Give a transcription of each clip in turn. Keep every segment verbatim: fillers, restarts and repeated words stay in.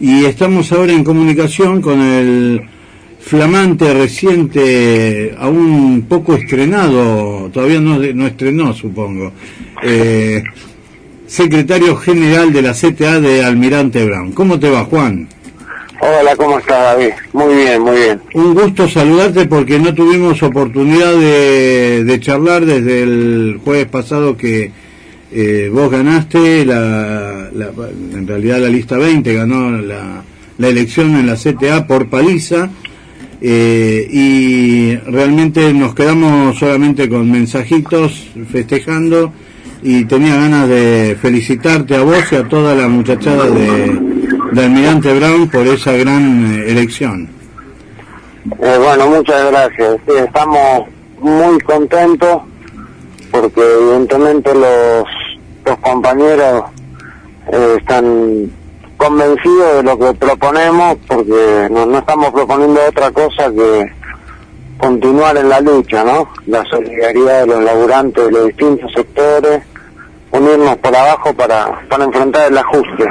y estamos ahora en comunicación con el flamante, reciente, aún poco estrenado, todavía no, no estrenó, supongo, eh, secretario general de la C T A de Almirante Brown. ¿Cómo te va, Juan? Hola, ¿cómo estás, David? Muy bien, muy bien. Un gusto saludarte porque no tuvimos oportunidad de, de charlar desde el jueves pasado que eh, vos ganaste, la, la, en realidad la lista veinte ganó la, la elección en la C T A por paliza, eh, y realmente nos quedamos solamente con mensajitos festejando, y tenía ganas de felicitarte a vos y a toda la muchachada de, de Almirante Brown por esa gran eh, elección. Eh, bueno, muchas gracias. Sí, estamos muy contentos porque evidentemente los, los compañeros eh, están convencidos de lo que proponemos, porque no, no estamos proponiendo otra cosa que continuar en la lucha, ¿no? La solidaridad de los laburantes de los distintos sectores, unirnos por abajo para, para enfrentar el ajuste.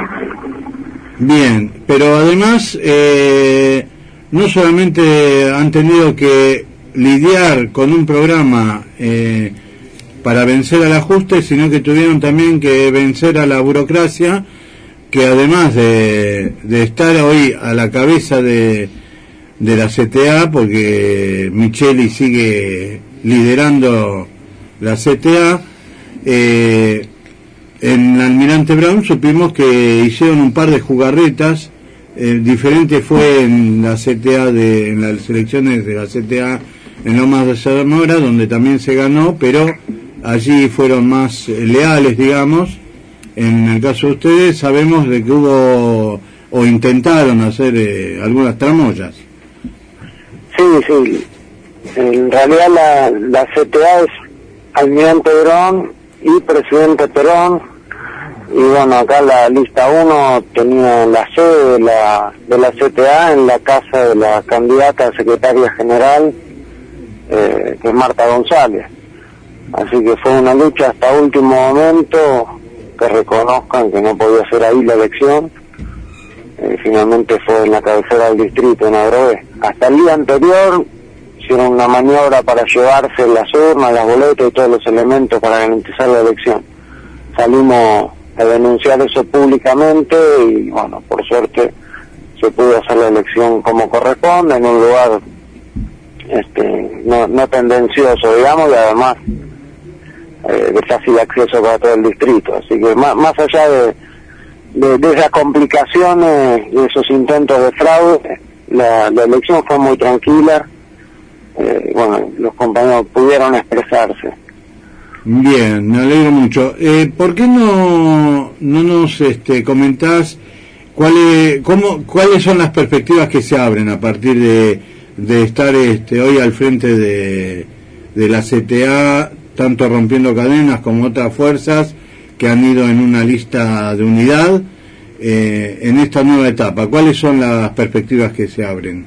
Bien, pero además eh, no solamente han tenido que lidiar con un programa eh, para vencer al ajuste, sino que tuvieron también que vencer a la burocracia, que además de, de estar hoy a la cabeza de, de la C T A, porque Micheli sigue liderando la C T A, eh, en Almirante Brown supimos que hicieron un par de jugarretas, eh, diferente fue en la C T A, de, en las elecciones de la C T A en Lomas de Zamora, donde también se ganó, pero allí fueron más eh, leales, digamos. En el caso de ustedes sabemos de que hubo, o intentaron hacer eh, algunas tramoyas. Sí, sí, en realidad la, la C T A es Almirante Brown y Presidente Perón. Y bueno, acá la lista uno tenía la sede de la, de la C T A en la casa de la candidata a secretaria general, eh, que es Marta González. Así que fue una lucha hasta último momento, que reconozcan que no podía ser ahí la elección. Eh, finalmente fue en la cabecera del distrito, en Adrogué. Hasta el día anterior hicieron una maniobra para llevarse las urnas, las boletas y todos los elementos para garantizar la elección. Salimos a denunciar eso públicamente y bueno, por suerte se pudo hacer la elección como corresponde, en un lugar este no, no tendencioso, digamos, y además eh, de fácil acceso para todo el distrito. Así que más, más allá de, de, de esas complicaciones y esos intentos de fraude, la, la elección fue muy tranquila. Eh, bueno, los compañeros pudieron expresarse. Bien, me alegro mucho. Eh, ¿Por qué no no nos este, comentás cuáles cómo cuáles son las perspectivas que se abren a partir de, de estar este, hoy al frente de, de la C T A, tanto Rompiendo Cadenas como otras fuerzas que han ido en una lista de unidad eh, en esta nueva etapa? ¿Cuáles son las perspectivas que se abren?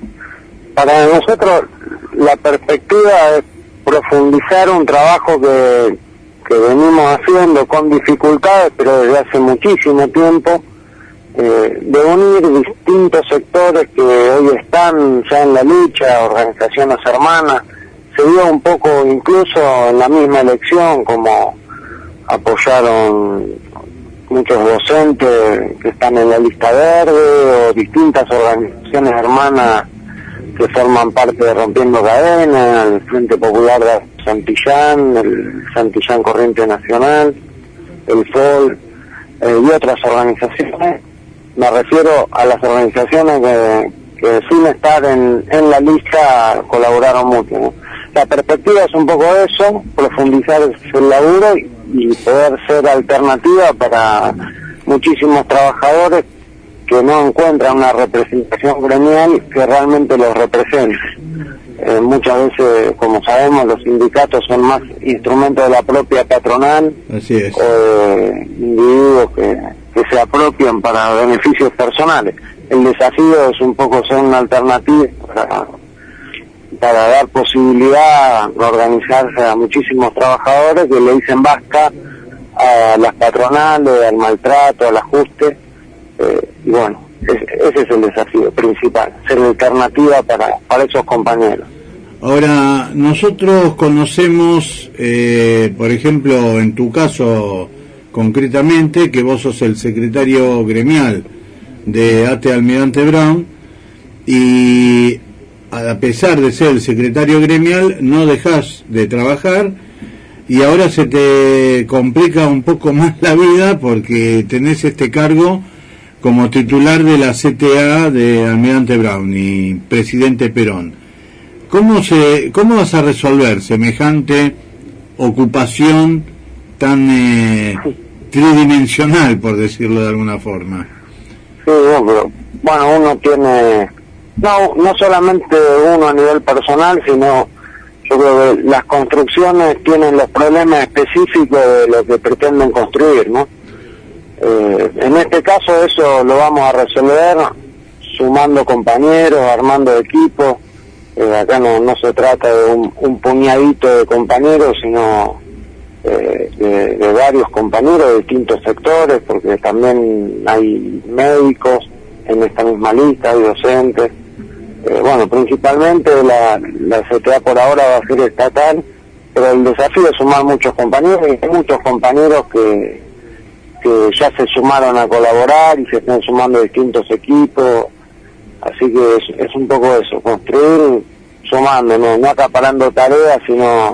Para nosotros la perspectiva es profundizar un trabajo que, que venimos haciendo con dificultades, pero desde hace muchísimo tiempo, eh, de unir distintos sectores que hoy están ya en la lucha, organizaciones hermanas. Se vio un poco incluso en la misma elección como apoyaron muchos docentes que están en la lista verde, o distintas organizaciones hermanas que forman parte de Rompiendo Cadenas, el Frente Popular de Santillán, el Santillán Corriente Nacional, el F O L, eh, y otras organizaciones. Me refiero a las organizaciones que, que sin estar en, en la lista colaboraron mucho, ¿no? La perspectiva es un poco eso, profundizar el laburo y, y poder ser alternativa para muchísimos trabajadores que no encuentran una representación gremial que realmente los represente. Eh, muchas veces, como sabemos, los sindicatos son más instrumentos de la propia patronal. Así es. O de individuos que, que se apropian para beneficios personales. El desafío es un poco ser una alternativa para, para dar posibilidad de organizarse a muchísimos trabajadores que le dicen basta a las patronales, al maltrato, al ajuste. Eh, y bueno, es, ese es el desafío principal, ser alternativa para, para esos compañeros. Ahora, nosotros conocemos, eh, por ejemplo, en tu caso concretamente, que vos sos el secretario gremial de A T E Almirante Brown, y a pesar de ser el secretario gremial no dejás de trabajar, y ahora se te complica un poco más la vida porque tenés este cargo como titular de la C T A de Almirante Brown y presidente Perón. ¿Cómo se, cómo vas a resolver semejante ocupación tan eh, tridimensional, por decirlo de alguna forma? Sí, no, pero, bueno, uno tiene, no, no solamente uno a nivel personal, sino yo creo que las construcciones tienen los problemas específicos de lo que pretenden construir, ¿no? Eh, en este caso eso lo vamos a resolver sumando compañeros, armando equipos. Eh, acá no, no se trata de un, un puñadito de compañeros, sino eh, de, de varios compañeros de distintos sectores, porque también hay médicos en esta misma lista, hay docentes. Eh, bueno, principalmente la, la C T A por ahora va a ser estatal, pero el desafío es sumar muchos compañeros, y hay muchos compañeros que, que ya se sumaron a colaborar y se están sumando distintos equipos. Así que es, es un poco eso, construir sumando, no, no acaparando tareas, sino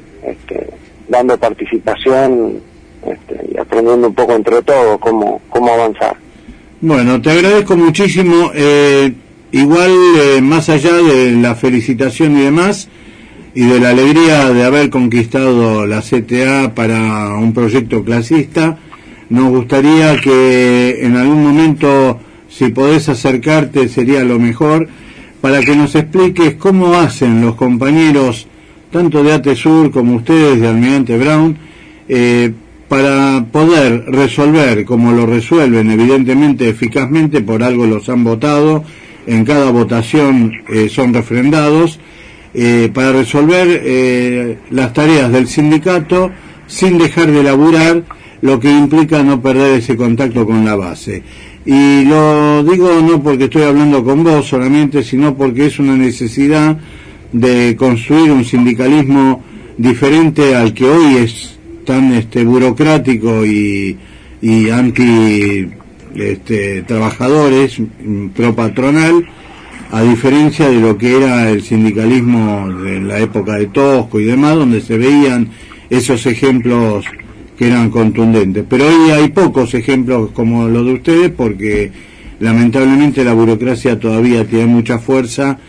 este, dando participación este, y aprendiendo un poco entre todos cómo, cómo avanzar. Bueno, te agradezco muchísimo. Eh, igual, eh, más allá de la felicitación y demás, y de la alegría de haber conquistado la C T A para un proyecto clasista, nos gustaría que en algún momento, si podés acercarte, sería lo mejor, para que nos expliques cómo hacen los compañeros, tanto de ATESUR como ustedes de Almirante Brown, eh, para poder resolver, como lo resuelven evidentemente eficazmente, por algo los han votado, en cada votación eh, son refrendados, eh, para resolver eh, las tareas del sindicato sin dejar de laburar, lo que implica no perder ese contacto con la base. Y lo digo no porque estoy hablando con vos solamente, sino porque es una necesidad de construir un sindicalismo diferente al que hoy es tan este burocrático y, y anti este, trabajadores, pro patronal, a diferencia de lo que era el sindicalismo de la época de Tosco y demás, donde se veían esos ejemplos que eran contundentes. Pero hoy hay pocos ejemplos como los de ustedes, porque lamentablemente la burocracia todavía tiene mucha fuerza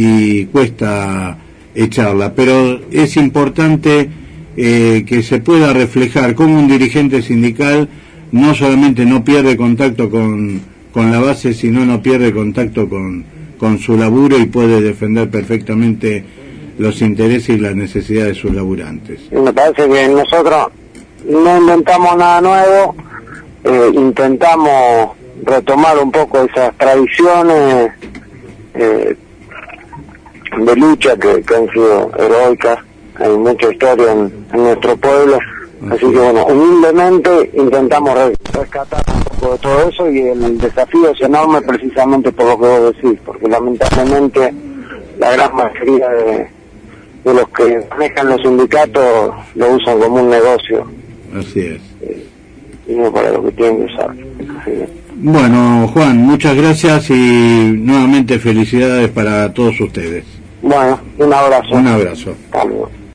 y cuesta echarla. Pero es importante eh, que se pueda reflejar cómo un dirigente sindical no solamente no pierde contacto con, con la base, sino no pierde contacto con, con su laburo y puede defender perfectamente los intereses y las necesidades de sus laburantes. Me parece que nosotros no inventamos nada nuevo, eh, intentamos retomar un poco esas tradiciones eh, de lucha que, que han sido heroicas. Hay mucha historia en, en nuestro pueblo, así que bueno, humildemente intentamos rescatar un poco de todo eso, y el desafío es enorme precisamente por lo que vos decís, porque lamentablemente la gran mayoría de, de los que manejan los sindicatos lo usan como un negocio. Así es. Eh, y no para lo que tienen que usar. Bueno, Juan, muchas gracias y nuevamente felicidades para todos ustedes. Bueno, un abrazo. Un abrazo. Hasta luego.